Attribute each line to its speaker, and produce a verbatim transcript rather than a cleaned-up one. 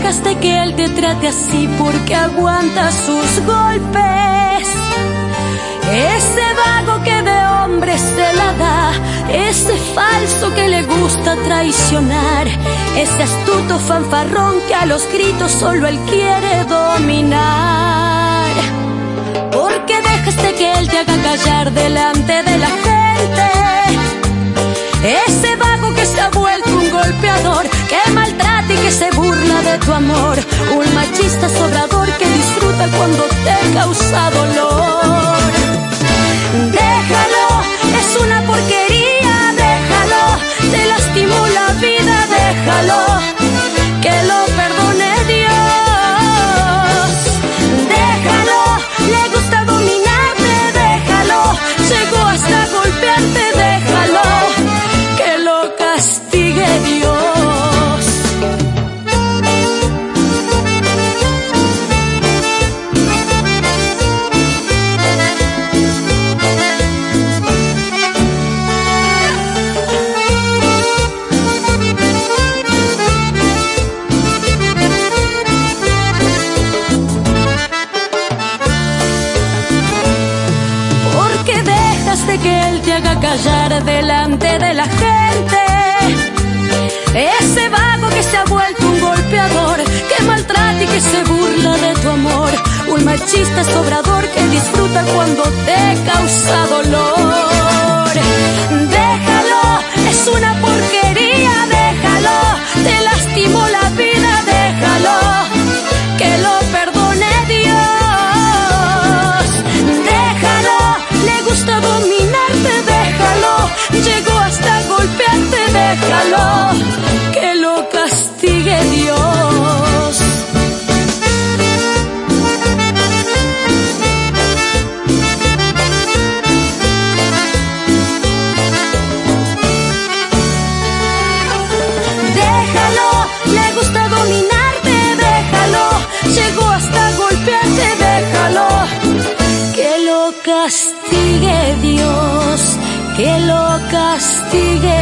Speaker 1: dejaste que él te trate así porque aguanta sus golpes. Ese vago que de hombre se la da, ese falso que le gusta traicionar, ese astuto fanfarrón que a los gritos solo él quiere dominar. ¿Por qué dejaste que él te haga callar delante de la gente? Ese vago que se ha vuelto un golpeador, que maltrata y que se burla de tu amor, un machista sobrador que disfruta cuando te causa dolor. Déjalo, es una porquería, déjalo, te lastimó la vida, déjalo, que lo perdone Dios. Déjalo, le gusta dominarte, déjalo, llegó hasta golpearte, déjalo, que lo castigue Dios. Que él te haga callar delante de la gente, ese vago que se ha vuelto un golpeador, que maltrata y que se burla de tu amor, un machista sobrador que disfruta cuando te causa dolor. Déjalo, es una porquería, déjalo, te lastimó la vida, déjalo, que lo perdone Dios. Déjalo, le gusta dominarte, déjalo, llegó hasta golpearte, déjalo, que lo castigue Dios. Déjalo, le gusta dominarte, déjalo, llegó hasta golpearte, déjalo, que lo castigue Dios, que lo castigue